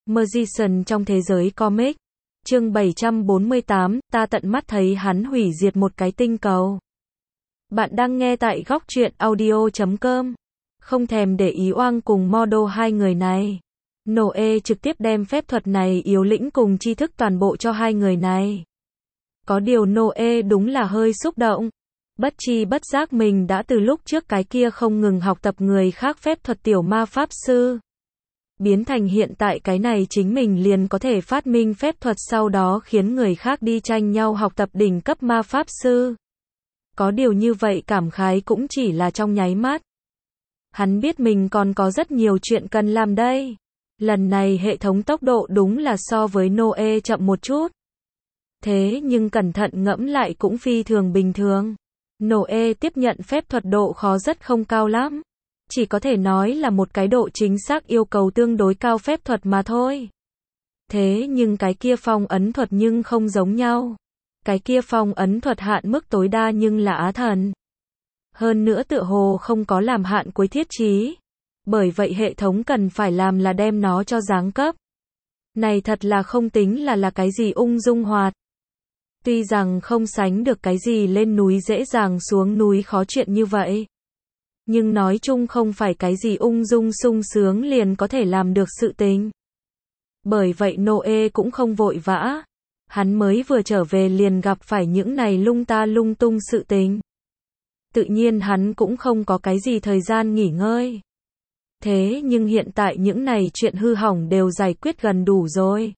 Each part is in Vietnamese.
Magician trong thế giới comic. Chương 748, ta tận mắt thấy hắn hủy diệt một cái tinh cầu. Bạn đang nghe tại góc truyện audio.com. Không thèm để ý oang cùng model hai người này. Noe trực tiếp đem phép thuật này yếu lĩnh cùng tri thức toàn bộ cho hai người này. Có điều Noe đúng là hơi xúc động. Bất chi bất giác mình đã từ lúc trước cái kia không ngừng học tập người khác phép thuật tiểu ma pháp sư. Biến thành hiện tại cái này chính mình liền có thể phát minh phép thuật sau đó khiến người khác đi tranh nhau học tập đỉnh cấp ma pháp sư. Có điều như vậy cảm khái cũng chỉ là trong nháy mắt. Hắn biết mình còn có rất nhiều chuyện cần làm đây. Lần này hệ thống tốc độ đúng là so với Noe chậm một chút. Thế nhưng cẩn thận ngẫm lại cũng phi thường bình thường. Noe tiếp nhận phép thuật độ khó rất không cao lắm. Chỉ có thể nói là một cái độ chính xác yêu cầu tương đối cao phép thuật mà thôi. Thế nhưng cái kia phong ấn thuật nhưng không giống nhau. Cái kia phong ấn thuật hạn mức tối đa nhưng là á thần. Hơn nữa tựa hồ không có làm hạn cuối thiết trí. Bởi vậy hệ thống cần phải làm là đem nó cho giáng cấp. Này thật là không tính là cái gì ung dung hoạt. Tuy rằng không sánh được cái gì lên núi dễ dàng xuống núi khó chuyện như vậy. Nhưng nói chung không phải cái gì ung dung sung sướng liền có thể làm được sự tình. Bởi vậy Noe cũng không vội vã. Hắn mới vừa trở về liền gặp phải những này lung ta lung tung sự tình. Tự nhiên hắn cũng không có cái gì thời gian nghỉ ngơi. Thế nhưng hiện tại những này chuyện hư hỏng đều giải quyết gần đủ rồi.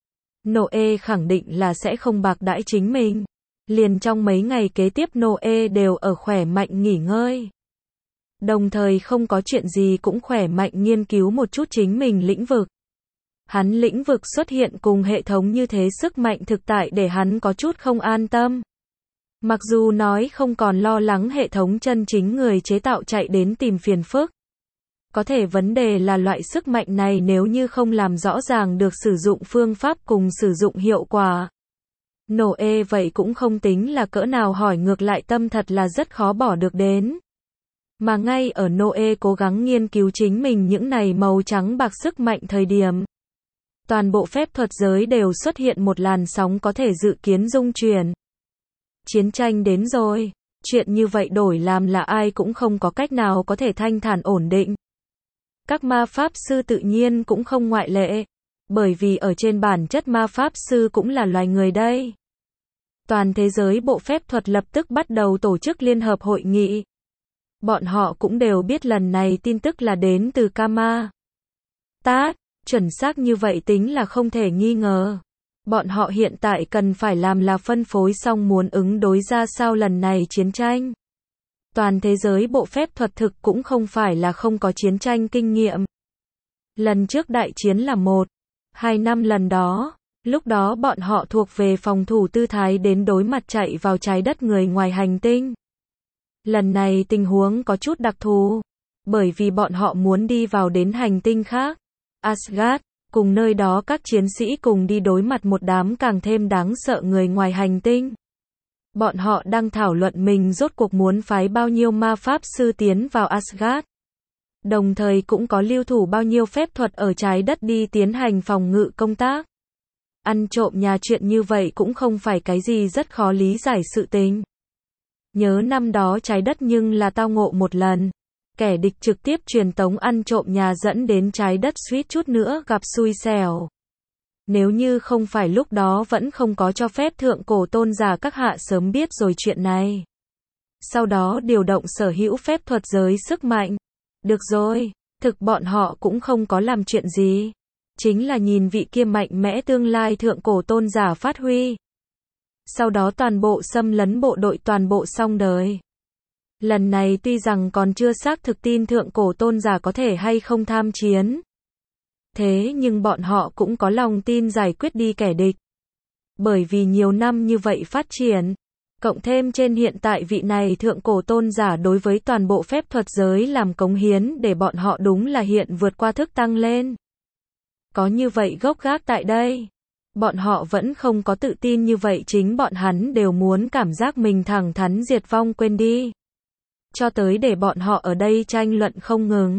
Noe khẳng định là sẽ không bạc đãi chính mình. Liền trong mấy ngày kế tiếp Noe đều ở khỏe mạnh nghỉ ngơi. Đồng thời không có chuyện gì cũng khỏe mạnh nghiên cứu một chút chính mình lĩnh vực. Hắn lĩnh vực xuất hiện cùng hệ thống như thế sức mạnh thực tại để hắn có chút không an tâm. Mặc dù nói không còn lo lắng hệ thống chân chính người chế tạo chạy đến tìm phiền phức. Có thể vấn đề là loại sức mạnh này nếu như không làm rõ ràng được sử dụng phương pháp cùng sử dụng hiệu quả. Noe vậy cũng không tính là cỡ nào hỏi ngược lại tâm thật là rất khó bỏ được đến. Mà ngay ở Noe cố gắng nghiên cứu chính mình những này màu trắng bạc sức mạnh thời điểm. Toàn bộ phép thuật giới đều xuất hiện một làn sóng có thể dự kiến dung chuyển. Chiến tranh đến rồi. Chuyện như vậy đổi làm là ai cũng không có cách nào có thể thanh thản ổn định. Các ma pháp sư tự nhiên cũng không ngoại lệ. Bởi vì ở trên bản chất ma pháp sư cũng là loài người đây. Toàn thế giới bộ phép thuật lập tức bắt đầu tổ chức liên hợp hội nghị. Bọn họ cũng đều biết lần này tin tức là đến từ Kama. Chuẩn xác như vậy tính là không thể nghi ngờ. Bọn họ hiện tại cần phải làm là phân phối xong muốn ứng đối ra sao lần này chiến tranh. Toàn thế giới bộ phép thuật thực cũng không phải là không có chiến tranh kinh nghiệm. Lần trước đại chiến là 2 năm lần đó. Lúc đó bọn họ thuộc về phòng thủ tư thái đến đối mặt chạy vào trái đất người ngoài hành tinh. Lần này tình huống có chút đặc thù. Bởi vì bọn họ muốn đi vào đến hành tinh khác. Asgard, cùng nơi đó các chiến sĩ cùng đi đối mặt một đám càng thêm đáng sợ người ngoài hành tinh. Bọn họ đang thảo luận mình rốt cuộc muốn phái bao nhiêu ma pháp sư tiến vào Asgard. Đồng thời cũng có lưu thủ bao nhiêu phép thuật ở trái đất đi tiến hành phòng ngự công tác. Ăn trộm nhà chuyện như vậy cũng không phải cái gì rất khó lý giải sự tình. Nhớ năm đó trái đất nhưng là tao ngộ một lần. Kẻ địch trực tiếp truyền tống ăn trộm nhà dẫn đến trái đất suýt chút nữa gặp xui xẻo. Nếu như không phải lúc đó vẫn không có cho phép thượng cổ tôn giả các hạ sớm biết rồi chuyện này. Sau đó điều động sở hữu phép thuật giới sức mạnh. Được rồi, thực bọn họ cũng không có làm chuyện gì. Chính là nhìn vị kia mạnh mẽ tương lai thượng cổ tôn giả phát huy. Sau đó toàn bộ xâm lấn bộ đội toàn bộ xong đời. Lần này tuy rằng còn chưa xác thực tin thượng cổ tôn giả có thể hay không tham chiến. Thế nhưng bọn họ cũng có lòng tin giải quyết đi kẻ địch. Bởi vì nhiều năm như vậy phát triển. Cộng thêm trên hiện tại vị này thượng cổ tôn giả đối với toàn bộ phép thuật giới làm cống hiến để bọn họ đúng là hiện vượt qua thức tăng lên. Có như vậy gốc gác tại đây. Bọn họ vẫn không có tự tin như vậy chính bọn hắn đều muốn cảm giác mình thẳng thắn diệt vong quên đi. Cho tới để bọn họ ở đây tranh luận không ngừng.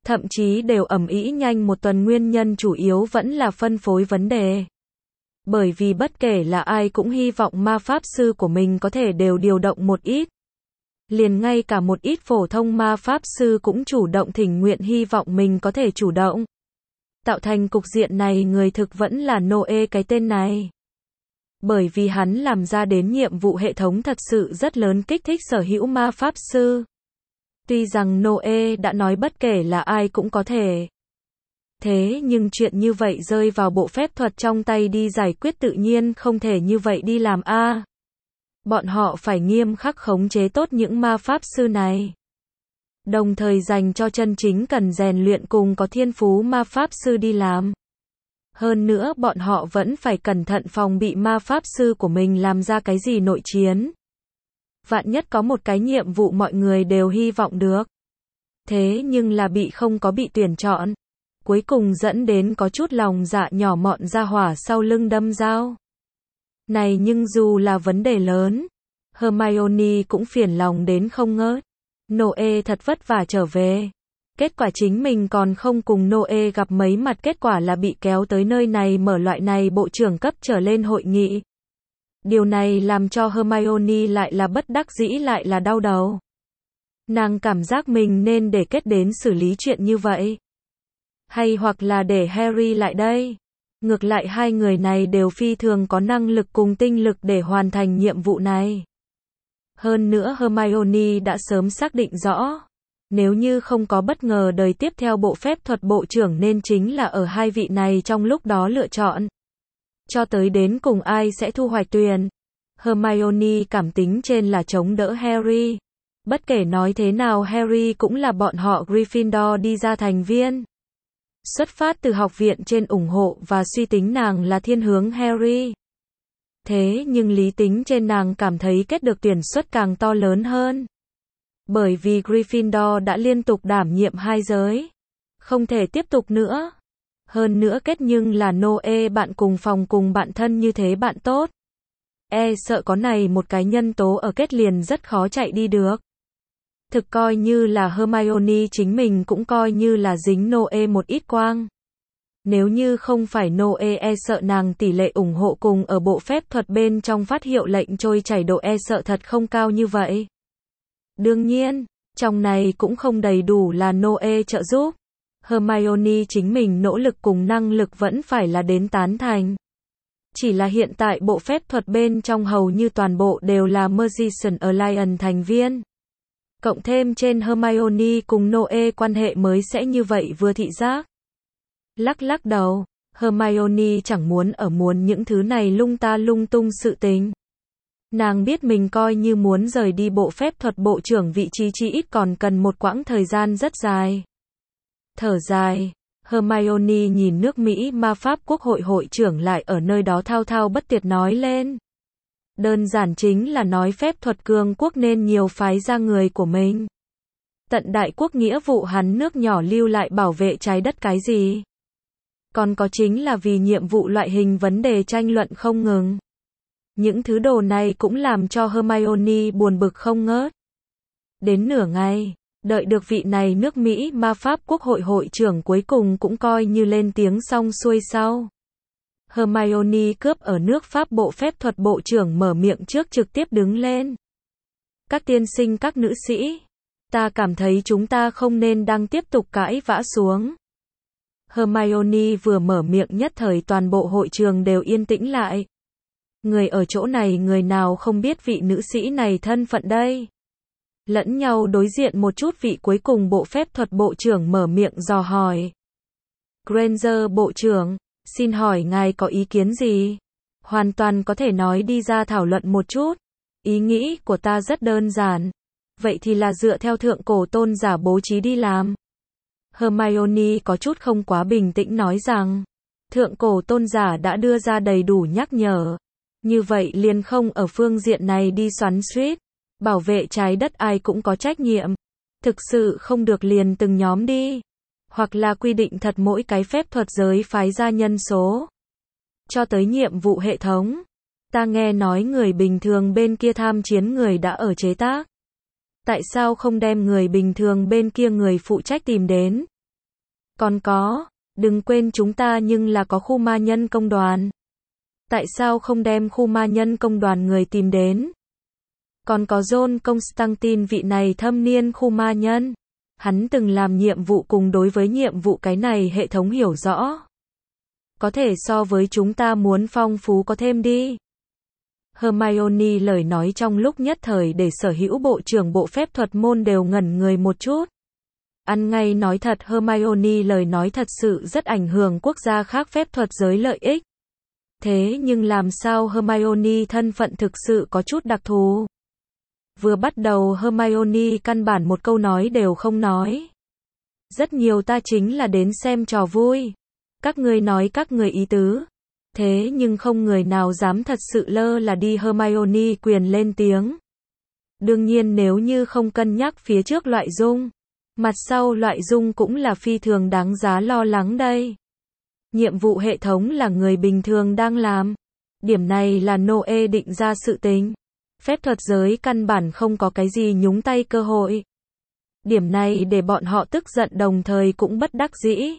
Thậm chí đều ầm ĩ nhanh một tuần, nguyên nhân chủ yếu vẫn là phân phối vấn đề. Bởi vì bất kể là ai cũng hy vọng ma pháp sư của mình có thể đều điều động một ít. Liền ngay cả một ít phổ thông ma pháp sư cũng chủ động thỉnh nguyện hy vọng mình có thể chủ động. Tạo thành cục diện này người thực vẫn là Noe cái tên này. Bởi vì hắn làm ra đến nhiệm vụ hệ thống thật sự rất lớn, kích thích sở hữu ma pháp sư. Tuy rằng Noe đã nói bất kể là ai cũng có thể. Thế nhưng chuyện như vậy rơi vào bộ phép thuật trong tay đi giải quyết tự nhiên không thể như vậy đi làm a. Bọn họ phải nghiêm khắc khống chế tốt những ma pháp sư này. Đồng thời dành cho chân chính cần rèn luyện cùng có thiên phú ma pháp sư đi làm. Hơn nữa bọn họ vẫn phải cẩn thận phòng bị ma pháp sư của mình làm ra cái gì nội chiến. Vạn nhất có một cái nhiệm vụ mọi người đều hy vọng được. Thế nhưng là không có bị tuyển chọn. Cuối cùng dẫn đến có chút lòng dạ nhỏ mọn ra hỏa sau lưng đâm dao. Này nhưng dù là vấn đề lớn, Hermione cũng phiền lòng đến không ngớt. Noe thật vất vả trở về. Kết quả chính mình còn không cùng Noe gặp mấy mặt, kết quả là bị kéo tới nơi này mở loại này bộ trưởng cấp trở lên hội nghị. Điều này làm cho Hermione lại là bất đắc dĩ lại là đau đầu. Nàng cảm giác mình nên để kết đến xử lý chuyện như vậy. Hay hoặc là để Harry lại đây. Ngược lại hai người này đều phi thường có năng lực cùng tinh lực để hoàn thành nhiệm vụ này. Hơn nữa Hermione đã sớm xác định rõ. Nếu như không có bất ngờ đời tiếp theo bộ phép thuật bộ trưởng nên chính là ở hai vị này trong lúc đó lựa chọn. Cho tới đến cùng ai sẽ thu hoạch quyền. Hermione cảm tính trên là chống đỡ Harry. Bất kể nói thế nào Harry cũng là bọn họ Gryffindor đi ra thành viên. Xuất phát từ học viện trên ủng hộ và suy tính nàng là thiên hướng Harry. Thế nhưng lý tính trên nàng cảm thấy kết được tuyển suất càng to lớn hơn. Bởi vì Gryffindor đã liên tục đảm nhiệm hai giới. Không thể tiếp tục nữa. Hơn nữa kết nhưng là Noe bạn cùng phòng cùng bạn thân như thế bạn tốt. Sợ có này một cái nhân tố ở kết liền rất khó chạy đi được. Thực coi như là Hermione chính mình cũng coi như là dính Noe một ít quang. Nếu như không phải Noe sợ nàng tỷ lệ ủng hộ cùng ở bộ phép thuật bên trong phát hiệu lệnh trôi chảy độ sợ thật không cao như vậy. Đương nhiên, trong này cũng không đầy đủ là Noe trợ giúp. Hermione chính mình nỗ lực cùng năng lực vẫn phải là đến tán thành. Chỉ là hiện tại bộ phép thuật bên trong hầu như toàn bộ đều là Magician Alliance thành viên. Cộng thêm trên Hermione cùng Noe quan hệ mới sẽ như vậy vừa thị giác. Lắc đầu, Hermione chẳng muốn những thứ này lung ta lung tung sự tình. Nàng biết mình coi như muốn rời đi bộ phép thuật bộ trưởng vị trí chí ít còn cần một quãng thời gian rất dài. Thở dài, Hermione nhìn nước Mỹ ma pháp quốc hội hội trưởng lại ở nơi đó thao thao bất tuyệt nói lên. Đơn giản chính là nói phép thuật cường quốc nên nhiều phái ra người của mình. Tận đại quốc nghĩa vụ hắn nước nhỏ lưu lại bảo vệ trái đất cái gì. Còn có chính là vì nhiệm vụ loại hình vấn đề tranh luận không ngừng. Những thứ đồ này cũng làm cho Hermione buồn bực không ngớt. Đến nửa ngày, đợi được vị này nước Mỹ ma pháp quốc hội hội trưởng cuối cùng cũng coi như lên tiếng xong xuôi sau. Hermione cướp ở nước Pháp bộ phép thuật bộ trưởng mở miệng trước trực tiếp đứng lên. Các tiên sinh các nữ sĩ, ta cảm thấy chúng ta không nên đang tiếp tục cãi vã xuống. Hermione vừa mở miệng nhất thời toàn bộ hội trường đều yên tĩnh lại. Người ở chỗ này người nào không biết vị nữ sĩ này thân phận đây? Lẫn nhau đối diện một chút vị cuối cùng bộ phép thuật bộ trưởng mở miệng dò hỏi. Granger bộ trưởng, xin hỏi ngài có ý kiến gì? Hoàn toàn có thể nói đi ra thảo luận một chút. Ý nghĩ của ta rất đơn giản. Vậy thì là dựa theo thượng cổ tôn giả bố trí đi làm. Hermione có chút không quá bình tĩnh nói rằng, thượng cổ tôn giả đã đưa ra đầy đủ nhắc nhở. Như vậy liền không ở phương diện này đi xoắn xuýt. Bảo vệ trái đất ai cũng có trách nhiệm. Thực sự không được liền từng nhóm đi. Hoặc là quy định thật mỗi cái phép thuật giới phái ra nhân số. Cho tới nhiệm vụ hệ thống. Ta nghe nói người bình thường bên kia tham chiến người đã ở chế tác. Tại sao không đem người bình thường bên kia người phụ trách tìm đến? Còn có, đừng quên chúng ta nhưng là có khu ma nhân công đoàn. Tại sao không đem khu ma nhân công đoàn người tìm đến? Còn có John Constantine vị này thâm niên khu ma nhân. Hắn từng làm nhiệm vụ cùng đối với nhiệm vụ cái này hệ thống hiểu rõ. Có thể so với chúng ta muốn phong phú có thêm đi. Hermione lời nói trong lúc nhất thời để sở hữu bộ trưởng bộ phép thuật môn đều ngẩn người một chút. Ăn ngay nói thật Hermione lời nói thật sự rất ảnh hưởng quốc gia khác phép thuật giới lợi ích. Thế nhưng làm sao Hermione thân phận thực sự có chút đặc thù. Vừa bắt đầu Hermione căn bản một câu nói đều không nói. Rất nhiều ta chính là đến xem trò vui. Các ngươi nói các người ý tứ. Thế nhưng không người nào dám thật sự lơ là đi Hermione quyền lên tiếng. Đương nhiên nếu như không cân nhắc phía trước loại dung. Mặt sau loại dung cũng là phi thường đáng giá lo lắng đây. Nhiệm vụ hệ thống là người bình thường đang làm. Điểm này là Noe định ra sự tính. Phép thuật giới căn bản không có cái gì nhúng tay cơ hội. Điểm này để bọn họ tức giận đồng thời cũng bất đắc dĩ.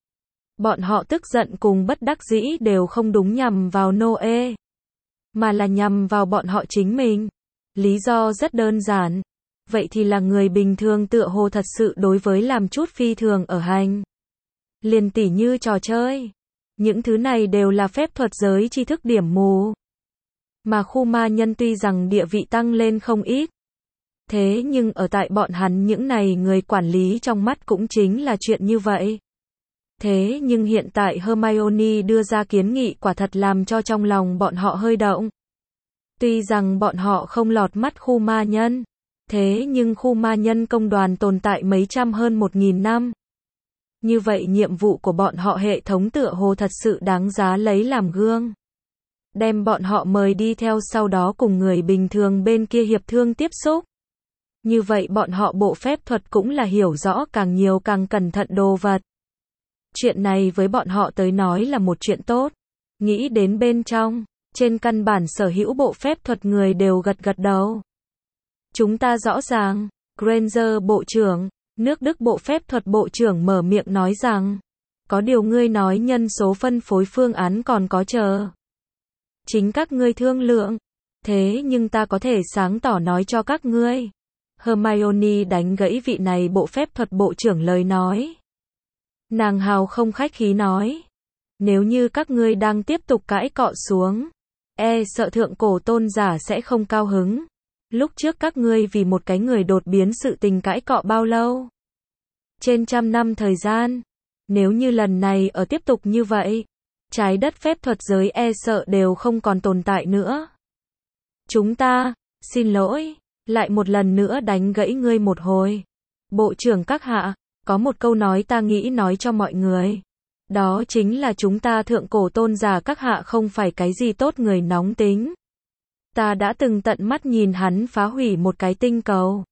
Bọn họ tức giận cùng bất đắc dĩ đều không đúng nhằm vào Noe, mà là nhằm vào bọn họ chính mình. Lý do rất đơn giản. Vậy thì là người bình thường tựa hồ thật sự đối với làm chút phi thường ở hành. Liền tỉ như trò chơi. Những thứ này đều là phép thuật giới tri thức điểm mù. Mà khu ma nhân tuy rằng địa vị tăng lên không ít. Thế nhưng ở tại bọn hắn những này người quản lý trong mắt cũng chính là chuyện như vậy. Thế nhưng hiện tại Hermione đưa ra kiến nghị quả thật làm cho trong lòng bọn họ hơi động. Tuy rằng bọn họ không lọt mắt khu ma nhân. Thế nhưng khu ma nhân công đoàn tồn tại mấy trăm hơn 1000 năm. Như vậy nhiệm vụ của bọn họ hệ thống tựa hồ thật sự đáng giá lấy làm gương. Đem bọn họ mời đi theo sau đó cùng người bình thường bên kia hiệp thương tiếp xúc. Như vậy bọn họ bộ phép thuật cũng là hiểu rõ càng nhiều càng cẩn thận đồ vật. Chuyện này với bọn họ tới nói là một chuyện tốt. Nghĩ đến bên trong, trên căn bản sở hữu bộ phép thuật người đều gật gật đầu. Chúng ta rõ ràng, Granger bộ trưởng, nước Đức bộ phép thuật bộ trưởng mở miệng nói rằng, có điều ngươi nói nhân số phân phối phương án còn có chờ. Chính các ngươi thương lượng. Thế nhưng ta có thể sáng tỏ nói cho các ngươi. Hermione đánh gãy vị này bộ phép thuật bộ trưởng lời nói. Nàng hào không khách khí nói. Nếu như các ngươi đang tiếp tục cãi cọ xuống, sợ thượng cổ tôn giả sẽ không cao hứng. Lúc trước các ngươi vì một cái người đột biến sự tình cãi cọ bao lâu? Trên 100 năm thời gian. Nếu như lần này ở tiếp tục như vậy, trái đất phép thuật giới sợ đều không còn tồn tại nữa. Chúng ta, xin lỗi, lại một lần nữa đánh gãy ngươi một hồi. Bộ trưởng các hạ, có một câu nói ta nghĩ nói cho mọi người. Đó chính là chúng ta thượng cổ tôn giả các hạ không phải cái gì tốt người nóng tính. Ta đã từng tận mắt nhìn hắn phá hủy một cái tinh cầu.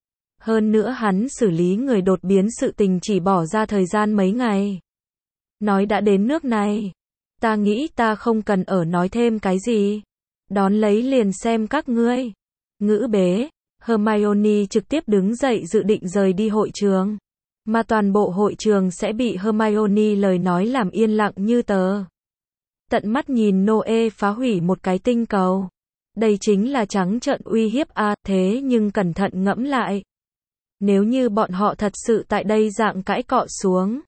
Hơn nữa hắn xử lý người đột biến sự tình chỉ bỏ ra thời gian mấy ngày. Nói đã đến nước này. Ta nghĩ ta không cần ở nói thêm cái gì. Đón lấy liền xem các ngươi. Ngữ bế, Hermione trực tiếp đứng dậy dự định rời đi hội trường. Mà toàn bộ hội trường sẽ bị Hermione lời nói làm yên lặng như tờ. Tận mắt nhìn Noe phá hủy một cái tinh cầu. Đây chính là trắng trợn uy hiếp thế nhưng cẩn thận ngẫm lại. Nếu như bọn họ thật sự tại đây dạng cãi cọ xuống.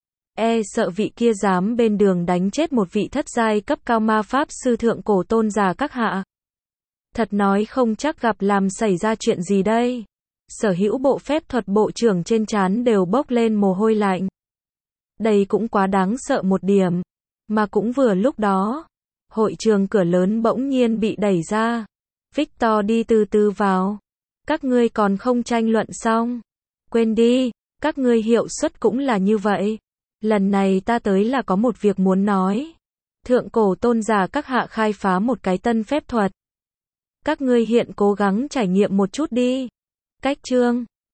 Sợ vị kia dám bên đường đánh chết một vị thất giai cấp cao ma pháp sư thượng cổ tôn giả các hạ. Thật nói không chắc gặp làm xảy ra chuyện gì đây. Sở hữu bộ phép thuật bộ trưởng trên trán đều bốc lên mồ hôi lạnh. Đây cũng quá đáng sợ một điểm. Mà cũng vừa lúc đó, hội trường cửa lớn bỗng nhiên bị đẩy ra. Victor đi từ từ vào. Các ngươi còn không tranh luận xong. Quên đi, các ngươi hiệu suất cũng là như vậy. Lần này ta tới là có một việc muốn nói. Thượng cổ tôn giả các hạ khai phá một cái tân phép thuật. Các ngươi hiện cố gắng trải nghiệm một chút đi. Cách chương